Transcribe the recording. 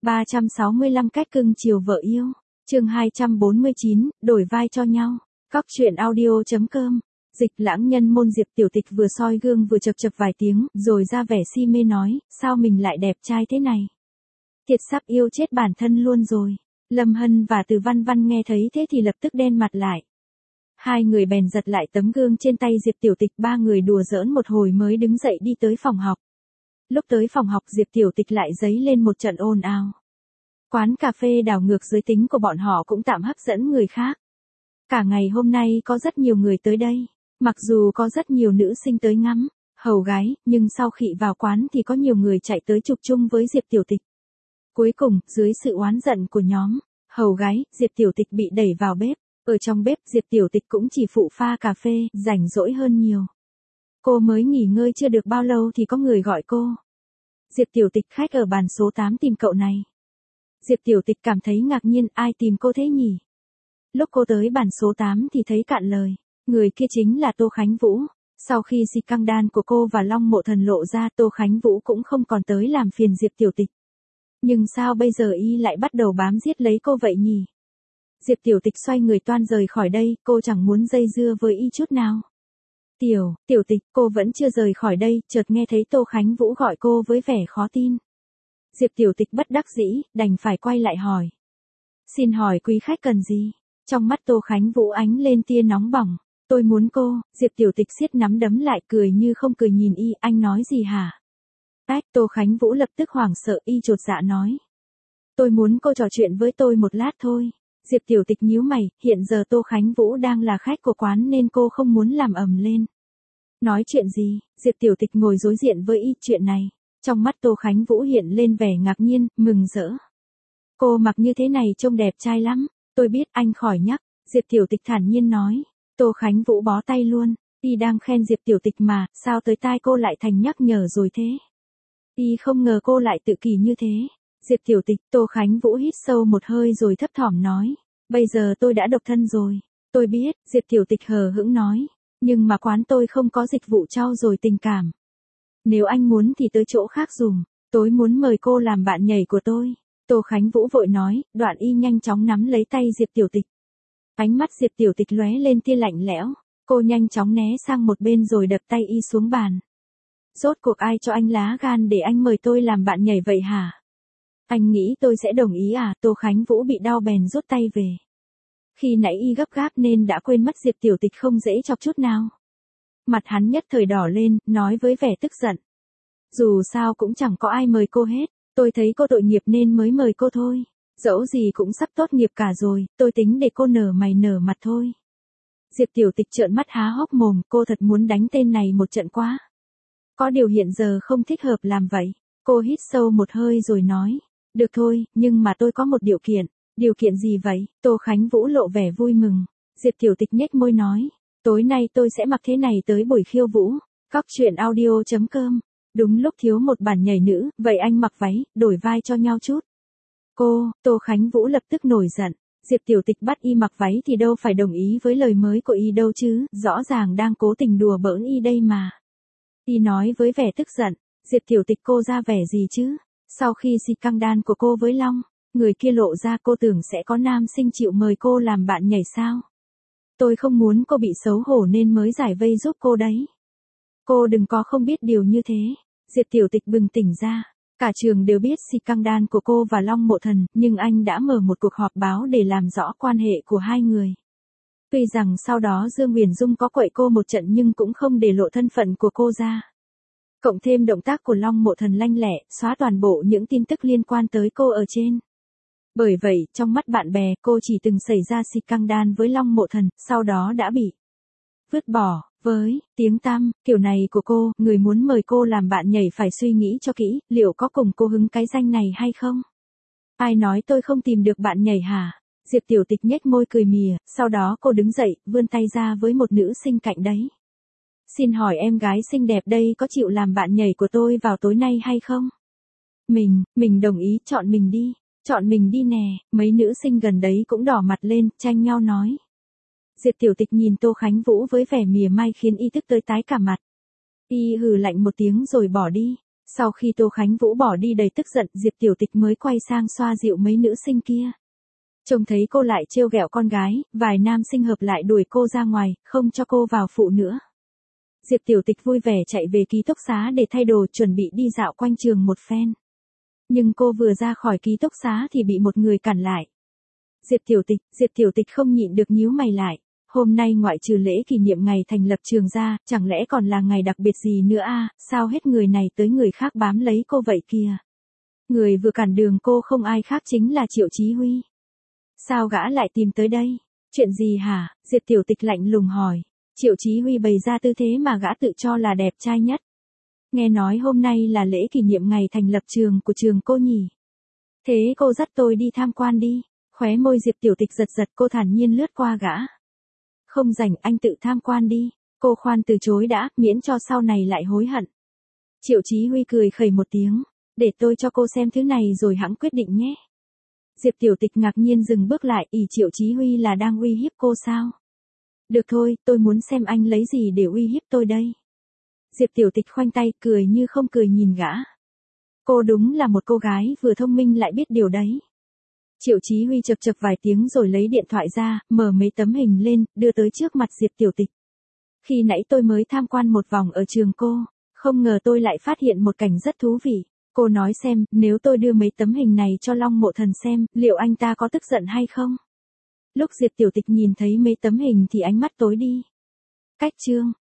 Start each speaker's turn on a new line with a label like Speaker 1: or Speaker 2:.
Speaker 1: 365 cách cưng chiều vợ yêu. Chương 249, đổi vai cho nhau. Các truyện audio.com. Dịch Lãng Nhân Môn. Diệp Tiểu Tịch vừa soi gương vừa chậc chậc vài tiếng, rồi ra vẻ si mê nói, sao mình lại đẹp trai thế này? Thiệt sắp yêu chết bản thân luôn rồi. Lâm Hân và Từ Văn Văn nghe thấy thế thì lập tức đen mặt lại. Hai người bèn giật lại tấm gương trên tay Diệp Tiểu Tịch, ba người đùa giỡn một hồi mới đứng dậy đi tới phòng học. Lúc tới phòng học, Diệp Tiểu Tịch lại dấy lên một trận ồn ào. Quán cà phê đảo ngược giới tính của bọn họ cũng tạm hấp dẫn người khác. Cả ngày hôm nay có rất nhiều người tới đây, mặc dù có rất nhiều nữ sinh tới ngắm, hầu gái, nhưng sau khi vào quán thì có nhiều người chạy tới chụp chung với Diệp Tiểu Tịch. Cuối cùng, dưới sự oán giận của nhóm hầu gái, Diệp Tiểu Tịch bị đẩy vào bếp. Ở trong bếp, Diệp Tiểu Tịch cũng chỉ phụ pha cà phê, rảnh rỗi hơn nhiều. Cô mới nghỉ ngơi chưa được bao lâu thì có người gọi cô. Diệp Tiểu Tịch, khách ở bàn số 8 tìm cậu này. Diệp Tiểu Tịch cảm thấy ngạc nhiên, ai tìm cô thế nhỉ? Lúc cô tới bàn số 8 thì thấy cạn lời. Người kia chính là Tô Khánh Vũ. Sau khi scandal của cô và Long Mộ Thần lộ ra, Tô Khánh Vũ cũng không còn tới làm phiền Diệp Tiểu Tịch. Nhưng sao bây giờ y lại bắt đầu bám giết lấy cô vậy nhỉ? Diệp Tiểu Tịch xoay người toan rời khỏi đây, cô chẳng muốn dây dưa với y chút nào. Tiểu Tịch, cô vẫn chưa rời khỏi đây, chợt nghe thấy Tô Khánh Vũ gọi cô với vẻ khó tin. Diệp Tiểu Tịch bất đắc dĩ, đành phải quay lại hỏi. Xin hỏi quý khách cần gì? Trong mắt Tô Khánh Vũ ánh lên tia nóng bỏng. Tôi muốn cô. Diệp Tiểu Tịch siết nắm đấm lại, cười như không cười nhìn y, anh nói gì hả? Tô Khánh Vũ lập tức hoảng sợ, y chột dạ nói. Tôi muốn cô trò chuyện với tôi một lát thôi. Diệp Tiểu Tịch nhíu mày, hiện giờ Tô Khánh Vũ đang là khách của quán nên cô không muốn làm ầm lên. Nói chuyện gì? Diệp Tiểu Tịch ngồi đối diện với y, chuyện này. Trong mắt Tô Khánh Vũ hiện lên vẻ ngạc nhiên, mừng rỡ. Cô mặc như thế này trông đẹp trai lắm. Tôi biết, anh khỏi nhắc. Diệp Tiểu Tịch thản nhiên nói. Tô Khánh Vũ bó tay luôn. Y đang khen Diệp Tiểu Tịch mà, sao tới tai cô lại thành nhắc nhở rồi thế? Y không ngờ cô lại tự kỷ như thế. Diệp Tiểu Tịch. Tô Khánh Vũ hít sâu một hơi rồi thấp thỏm nói. Bây giờ tôi đã độc thân rồi. Tôi biết. Diệp Tiểu Tịch hờ hững nói. Nhưng mà quán tôi không có dịch vụ trau dồi tình cảm. Nếu anh muốn thì tới chỗ khác dùng. Tôi muốn mời cô làm bạn nhảy của tôi. Tô Khánh Vũ vội nói, đoạn y nhanh chóng nắm lấy tay Diệp Tiểu Tịch. Ánh mắt Diệp Tiểu Tịch lóe lên tia lạnh lẽo. Cô nhanh chóng né sang một bên rồi đập tay y xuống bàn. Rốt cuộc ai cho anh lá gan để anh mời tôi làm bạn nhảy vậy hả? Anh nghĩ tôi sẽ đồng ý à? Tô Khánh Vũ bị đau bèn rút tay về. Khi nãy y gấp gáp nên đã quên mất Diệp Tiểu Tịch không dễ chọc chút nào. Mặt hắn nhất thời đỏ lên, nói với vẻ tức giận. Dù sao cũng chẳng có ai mời cô hết. Tôi thấy cô tội nghiệp nên mới mời cô thôi. Dẫu gì cũng sắp tốt nghiệp cả rồi, tôi tính để cô nở mày nở mặt thôi. Diệp Tiểu Tịch trợn mắt há hốc mồm, cô thật muốn đánh tên này một trận quá. Có điều hiện giờ không thích hợp làm vậy. Cô hít sâu một hơi rồi nói. Được thôi, nhưng mà tôi có một điều kiện. Điều kiện gì vậy? Tô Khánh Vũ lộ vẻ vui mừng. Diệp Tiểu Tịch nhếch môi nói. Tối nay tôi sẽ mặc thế này tới buổi khiêu vũ. Các truyện audio.com. Đúng lúc thiếu một bản nhảy nữ, vậy anh mặc váy, đổi vai cho nhau chút. Tô Khánh Vũ lập tức nổi giận. Diệp Tiểu Tịch bắt y mặc váy thì đâu phải đồng ý với lời mới của y đâu chứ, rõ ràng đang cố tình đùa bỡn y đây mà. Y nói với vẻ tức giận. Diệp Tiểu Tịch, cô ra vẻ gì chứ? Sau khi scandal của cô với Long, người kia lộ ra, cô tưởng sẽ có nam sinh chịu mời cô làm bạn nhảy sao? Tôi không muốn cô bị xấu hổ nên mới giải vây giúp cô đấy. Cô đừng có không biết điều như thế. Diệp Tiểu Tịch bừng tỉnh ra. Cả trường đều biết scandal của cô và Long Mộ Thần, nhưng anh đã mở một cuộc họp báo để làm rõ quan hệ của hai người. Tuy rằng sau đó Dương Huyền Dung có quậy cô một trận nhưng cũng không để lộ thân phận của cô ra. Cộng thêm động tác của Long Mộ Thần lanh lẹ, xóa toàn bộ những tin tức liên quan tới cô ở trên. Bởi vậy, trong mắt bạn bè, cô chỉ từng xảy ra scandal với Long Mộ Thần, sau đó đã bị vứt bỏ. Với tiếng tăm kiểu này của cô, người muốn mời cô làm bạn nhảy phải suy nghĩ cho kỹ, liệu có cùng cô hứng cái danh này hay không? Ai nói tôi không tìm được bạn nhảy hả? Diệp Tiểu Tịch nhếch môi cười mỉa, sau đó cô đứng dậy, vươn tay ra với một nữ sinh cạnh đấy. Xin hỏi em gái xinh đẹp đây có chịu làm bạn nhảy của tôi vào tối nay hay không? Mình đồng ý, chọn mình đi nè. Mấy nữ sinh gần đấy cũng đỏ mặt lên, tranh nhau nói. Diệp Tiểu Tịch nhìn Tô Khánh Vũ với vẻ mỉa mai khiến y tức tới tái cả mặt. Y hừ lạnh một tiếng rồi bỏ đi. Sau khi Tô Khánh Vũ bỏ đi đầy tức giận, Diệp Tiểu Tịch mới quay sang xoa dịu mấy nữ sinh kia. Trông thấy cô lại trêu ghẹo con gái, vài nam sinh hợp lại đuổi cô ra ngoài, không cho cô vào phụ nữa. Diệp Tiểu Tịch vui vẻ chạy về ký túc xá để thay đồ, chuẩn bị đi dạo quanh trường một phen. Nhưng cô vừa ra khỏi ký túc xá thì bị một người cản lại. Diệp Tiểu Tịch không nhịn được nhíu mày lại. Hôm nay ngoại trừ lễ kỷ niệm ngày thành lập trường ra, chẳng lẽ còn là ngày đặc biệt gì nữa à, sao hết người này tới người khác bám lấy cô vậy kìa. Người vừa cản đường cô không ai khác chính là Triệu Chí Huy. Sao gã lại tìm tới đây? Chuyện gì hả? Diệp Tiểu Tịch lạnh lùng hỏi. Triệu Chí Huy bày ra tư thế mà gã tự cho là đẹp trai nhất. Nghe nói hôm nay là lễ kỷ niệm ngày thành lập trường của trường cô nhỉ? Thế cô dắt tôi đi tham quan đi. Khóe môi Diệp Tiểu Tịch giật giật, cô thản nhiên lướt qua gã. Không rảnh, anh tự tham quan đi. Cô khoan từ chối đã, miễn cho sau này lại hối hận. Triệu Chí Huy cười khẩy một tiếng. Để tôi cho cô xem thứ này rồi hẵng quyết định nhé. Diệp Tiểu Tịch ngạc nhiên dừng bước lại, Triệu Chí Huy là đang uy hiếp cô sao? Được thôi, tôi muốn xem anh lấy gì để uy hiếp tôi đây. Diệp Tiểu Tịch khoanh tay, cười như không cười nhìn gã. Cô đúng là một cô gái vừa thông minh lại biết điều đấy. Triệu Chí Huy chập chập vài tiếng rồi lấy điện thoại ra, mở mấy tấm hình lên, đưa tới trước mặt Diệp Tiểu Tịch. Khi nãy tôi mới tham quan một vòng ở trường cô, không ngờ tôi lại phát hiện một cảnh rất thú vị. Cô nói xem, nếu tôi đưa mấy tấm hình này cho Long Mộ Thần xem, liệu anh ta có tức giận hay không? Lúc Diệp Tiểu Tịch nhìn thấy mấy tấm hình thì ánh mắt tối đi. Cách chương